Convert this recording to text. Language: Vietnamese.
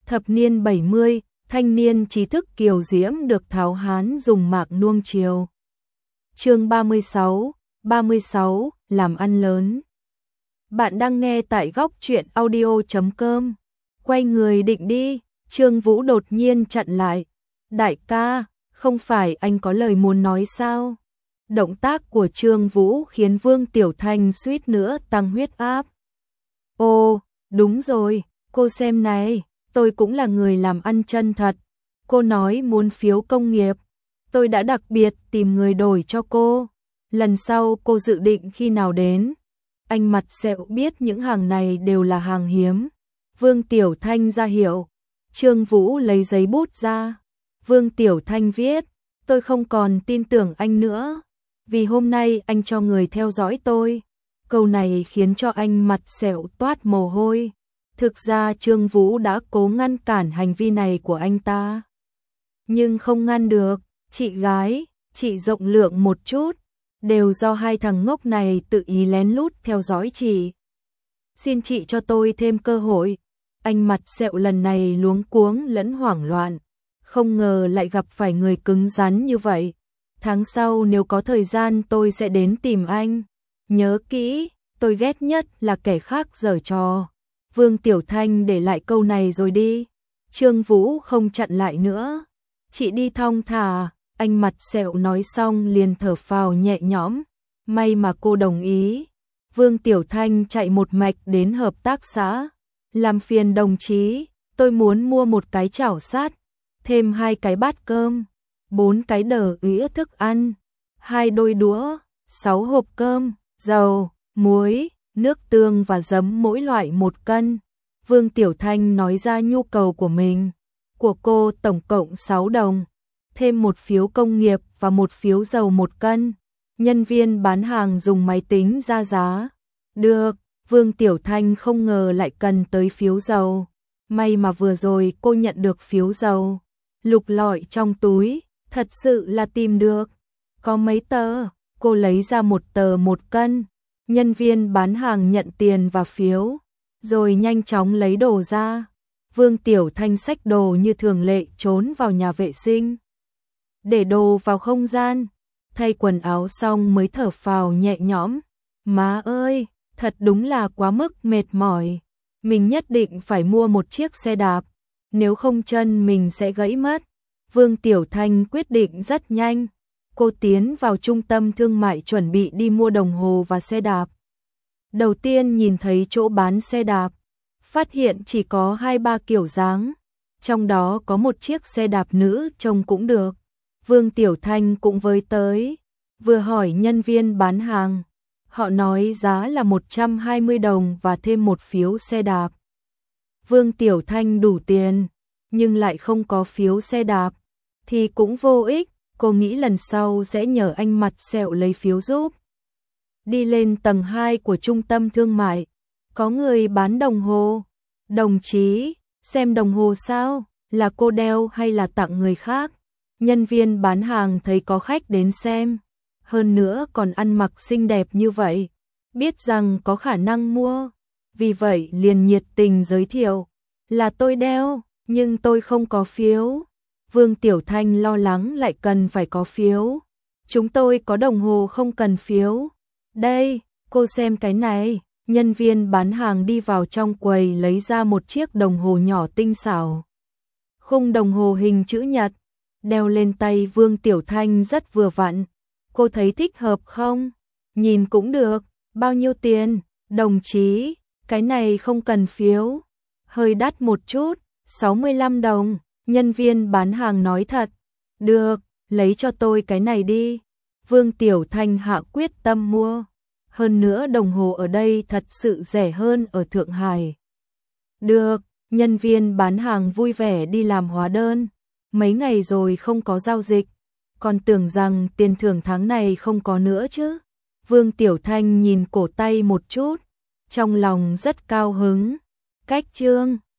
Thập niên 70, thanh niên trí thức kiều diễm được tháo hán dùng mạc nuông chiều. Chương 36, làm ăn lớn. Bạn đang nghe tại góc truyện audio.com. Quay người định đi, Trương Vũ đột nhiên chặn lại. Đại ca, không phải anh có lời muốn nói sao? Động tác của Trương Vũ khiến Vương Tiểu Thanh suýt nữa tăng huyết áp. Ồ, đúng rồi, cô xem này, tôi cũng là người làm ăn chân thật. Cô nói muốn phiếu công nghiệp, tôi đã đặc biệt tìm người đổi cho cô. Lần sau cô dự định khi nào đến? Anh mặt sẹo biết những hàng này đều là hàng hiếm. Vương Tiểu Thanh ra hiệu. Trương Vũ lấy giấy bút ra. Vương Tiểu Thanh viết, tôi không còn tin tưởng anh nữa, vì hôm nay anh cho người theo dõi tôi. Câu này khiến cho anh mặt sẹo toát mồ hôi. Thực ra Trương Vũ đã cố ngăn cản hành vi này của anh ta, nhưng không ngăn được. Chị gái, chị rộng lượng một chút, đều do hai thằng ngốc này tự ý lén lút theo dõi chị. Xin chị cho tôi thêm cơ hội. Anh mặt sẹo lần này luống cuống lẫn hoảng loạn, không ngờ lại gặp phải người cứng rắn như vậy. Tháng sau nếu có thời gian tôi sẽ đến tìm anh. Nhớ kỹ, tôi ghét nhất là kẻ khác giở trò. Vương Tiểu Thanh để lại câu này rồi đi. Trương Vũ không chặn lại nữa. Chị đi thong thả. Anh mặt sẹo nói xong liền thở phào nhẹ nhõm. May mà cô đồng ý. Vương Tiểu Thanh chạy một mạch đến hợp tác xã. Làm phiền đồng chí, tôi muốn mua một cái chảo sắt, thêm 2 cái bát cơm, 4 cái đờ ĩa thức ăn, 2 đôi đũa, 6 hộp cơm, dầu, muối, nước tương và giấm mỗi loại 1 cân. Vương Tiểu Thanh nói ra nhu cầu của mình. Của cô tổng cộng 6 đồng, thêm 1 phiếu công nghiệp và 1 phiếu dầu 1 cân. Nhân viên bán hàng dùng máy tính ra giá. Được. Vương Tiểu Thanh không ngờ lại cần tới phiếu dầu. May mà vừa rồi cô nhận được phiếu dầu. Lục lọi trong túi, thật sự là tìm được. Có mấy tờ, cô lấy ra 1 tờ 1 cân. Nhân viên bán hàng nhận tiền và phiếu, rồi nhanh chóng lấy đồ ra. Vương Tiểu Thanh xách đồ như thường lệ trốn vào nhà vệ sinh. Để đồ vào không gian, thay quần áo xong mới thở phào nhẹ nhõm. Má ơi! Thật đúng là quá mức mệt mỏi. Mình nhất định phải mua một chiếc xe đạp, nếu không chân mình sẽ gãy mất. Vương Tiểu Thanh quyết định rất nhanh. Cô tiến vào trung tâm thương mại chuẩn bị đi mua đồng hồ và xe đạp. Đầu tiên nhìn thấy chỗ bán xe đạp, phát hiện chỉ có 2-3 kiểu dáng, trong đó có một chiếc xe đạp nữ trông cũng được. Vương Tiểu Thanh cũng với tới, vừa hỏi nhân viên bán hàng. Họ nói giá là 120 đồng và thêm 1 phiếu xe đạp. Vương Tiểu Thanh đủ tiền, nhưng lại không có phiếu xe đạp, thì cũng vô ích, cô nghĩ lần sau sẽ nhờ anh mặt sẹo lấy phiếu giúp. Đi lên tầng 2 của trung tâm thương mại, có người bán đồng hồ. Đồng chí, xem đồng hồ sao, là cô đeo hay là tặng người khác? Nhân viên bán hàng thấy có khách đến xem, hơn nữa còn ăn mặc xinh đẹp như vậy, biết rằng có khả năng mua, vì vậy liền nhiệt tình giới thiệu, là tôi đeo, nhưng tôi không có phiếu. Vương Tiểu Thanh lo lắng lại cần phải có phiếu. Chúng tôi có đồng hồ không cần phiếu. Đây, cô xem cái này. Nhân viên bán hàng đi vào trong quầy lấy ra một chiếc đồng hồ nhỏ tinh xảo. Khung đồng hồ hình chữ nhật, đeo lên tay Vương Tiểu Thanh rất vừa vặn. Cô thấy thích hợp không? Nhìn cũng được. Bao nhiêu tiền? Đồng chí, cái này không cần phiếu. Hơi đắt một chút, 65 đồng. Nhân viên bán hàng nói thật. Được, lấy cho tôi cái này đi. Vương Tiểu Thanh hạ quyết tâm mua. Hơn nữa đồng hồ ở đây thật sự rẻ hơn ở Thượng Hải. Được, nhân viên bán hàng vui vẻ đi làm hóa đơn. Mấy ngày rồi không có giao dịch, còn tưởng rằng tiền thưởng tháng này không có nữa chứ. Vương Tiểu Thanh nhìn cổ tay một chút, trong lòng rất cao hứng. Cách Trương